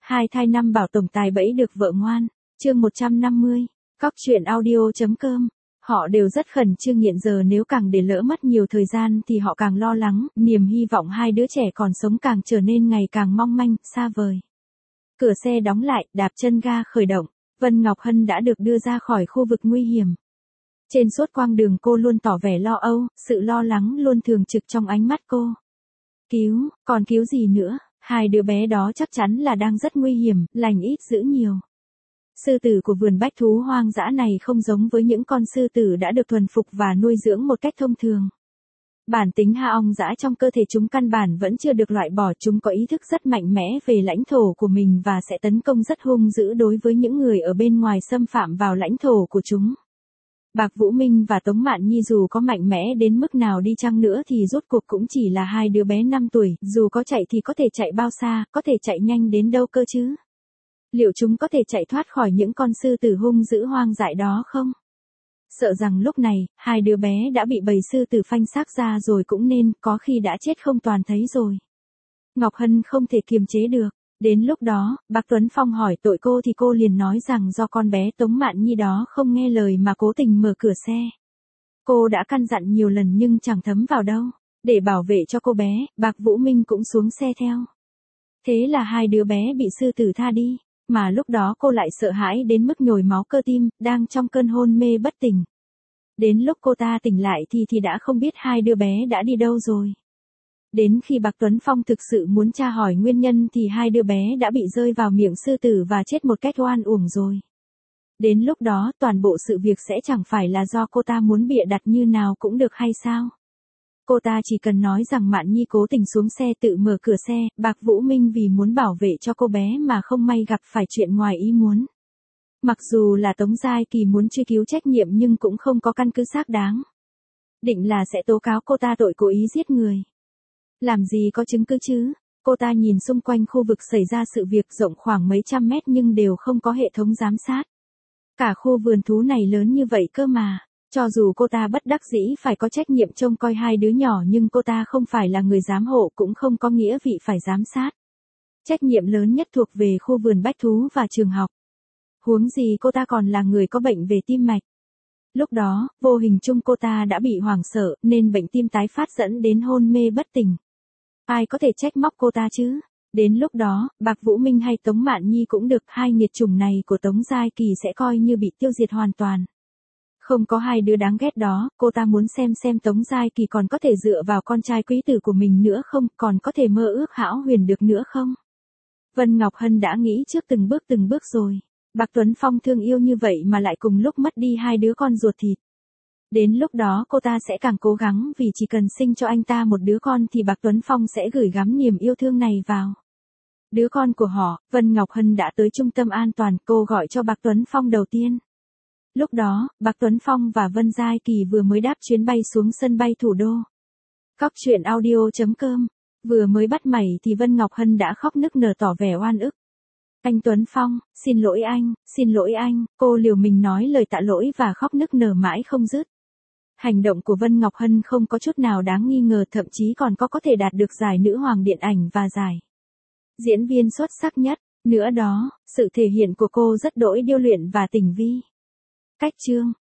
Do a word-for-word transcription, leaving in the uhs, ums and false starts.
Hai thai năm bảo tổng tài bẫy được vợ ngoan. Chương một trăm năm mươi. Cóc truyện audio.com. Họ đều rất khẩn trương, hiện giờ nếu càng để lỡ mất nhiều thời gian thì họ càng lo lắng, niềm hy vọng hai đứa trẻ còn sống càng trở nên ngày càng mong manh, xa vời. Cửa xe đóng lại, đạp chân ga khởi động, Vân Ngọc Hân đã được đưa ra khỏi khu vực nguy hiểm. Trên suốt quãng đường cô luôn tỏ vẻ lo âu, sự lo lắng luôn thường trực trong ánh mắt cô. Cứu, còn cứu gì nữa, hai đứa bé đó chắc chắn là đang rất nguy hiểm, lành ít dữ nhiều. Sư tử của vườn bách thú hoang dã này không giống với những con sư tử đã được thuần phục và nuôi dưỡng một cách thông thường. Bản tính ha ong dã trong cơ thể chúng căn bản vẫn chưa được loại bỏ, chúng có ý thức rất mạnh mẽ về lãnh thổ của mình và sẽ tấn công rất hung dữ đối với những người ở bên ngoài xâm phạm vào lãnh thổ của chúng. Bạc Vũ Minh và Tống Mạn Nhi dù có mạnh mẽ đến mức nào đi chăng nữa thì rốt cuộc cũng chỉ là hai đứa bé năm tuổi, dù có chạy thì có thể chạy bao xa, có thể chạy nhanh đến đâu cơ chứ? Liệu chúng có thể chạy thoát khỏi những con sư tử hung dữ hoang dại đó không? Sợ rằng lúc này, hai đứa bé đã bị bầy sư tử phanh xác ra rồi cũng nên, có khi đã chết không toàn thấy rồi. Ngọc Hân không thể kiềm chế được. Đến lúc đó, bác Tuấn Phong hỏi tội cô thì cô liền nói rằng do con bé Tống Mạn Nhi đó không nghe lời mà cố tình mở cửa xe. Cô đã căn dặn nhiều lần nhưng chẳng thấm vào đâu. Để bảo vệ cho cô bé, bác Vũ Minh cũng xuống xe theo. Thế là hai đứa bé bị sư tử tha đi. Mà lúc đó cô lại sợ hãi đến mức nhồi máu cơ tim, đang trong cơn hôn mê bất tỉnh. Đến lúc cô ta tỉnh lại thì thì đã không biết hai đứa bé đã đi đâu rồi. Đến khi bác Tuấn Phong thực sự muốn tra hỏi nguyên nhân thì hai đứa bé đã bị rơi vào miệng sư tử và chết một cách oan uổng rồi. Đến lúc đó toàn bộ sự việc sẽ chẳng phải là do cô ta muốn bịa đặt như nào cũng được hay sao? Cô ta chỉ cần nói rằng Mạn Nhi cố tình xuống xe tự mở cửa xe, bác Vũ Minh vì muốn bảo vệ cho cô bé mà không may gặp phải chuyện ngoài ý muốn. Mặc dù là Tống Giai Kỳ muốn truy cứu trách nhiệm nhưng cũng không có căn cứ xác đáng. Định là sẽ tố cáo cô ta tội cố ý giết người. Làm gì có chứng cứ chứ? Cô ta nhìn xung quanh khu vực xảy ra sự việc rộng khoảng mấy trăm mét nhưng đều không có hệ thống giám sát. Cả khu vườn thú này lớn như vậy cơ mà. Cho dù cô ta bất đắc dĩ phải có trách nhiệm trông coi hai đứa nhỏ nhưng cô ta không phải là người giám hộ cũng không có nghĩa vị phải giám sát. Trách nhiệm lớn nhất thuộc về khu vườn bách thú và trường học. Huống gì cô ta còn là người có bệnh về tim mạch. Lúc đó, vô hình chung cô ta đã bị hoảng sợ nên bệnh tim tái phát dẫn đến hôn mê bất tỉnh. Ai có thể trách móc cô ta chứ? Đến lúc đó, bác Vũ Minh hay Tống Mạn Nhi cũng được, hai nghiệt chủng này của Tống Giai Kỳ sẽ coi như bị tiêu diệt hoàn toàn. Không có hai đứa đáng ghét đó, cô ta muốn xem xem Tống Giai Kỳ còn có thể dựa vào con trai quý tử của mình nữa không, còn có thể mơ ước hão huyền được nữa không? Vân Ngọc Hân đã nghĩ trước từng bước từng bước rồi. Bác Tuấn Phong thương yêu như vậy mà lại cùng lúc mất đi hai đứa con ruột thịt. Đến lúc đó cô ta sẽ càng cố gắng vì chỉ cần sinh cho anh ta một đứa con thì bác Tuấn Phong sẽ gửi gắm niềm yêu thương này vào đứa con của họ. Vân Ngọc Hân đã tới trung tâm an toàn, cô gọi cho bác Tuấn Phong đầu tiên. Lúc đó, bác Tuấn Phong và Vân Giai Kỳ vừa mới đáp chuyến bay xuống sân bay thủ đô. Cóc truyện audio.com. Vừa mới bắt mày thì Vân Ngọc Hân đã khóc nức nở tỏ vẻ oan ức. Anh Tuấn Phong, xin lỗi anh, xin lỗi anh, cô liều mình nói lời tạ lỗi và khóc nức nở mãi không dứt. Hành động của Vân Ngọc Hân không có chút nào đáng nghi ngờ, thậm chí còn có có thể đạt được giải nữ hoàng điện ảnh và giải diễn viên xuất sắc nhất. Nữa đó, sự thể hiện của cô rất đỗi điêu luyện và tình vi. Cách chương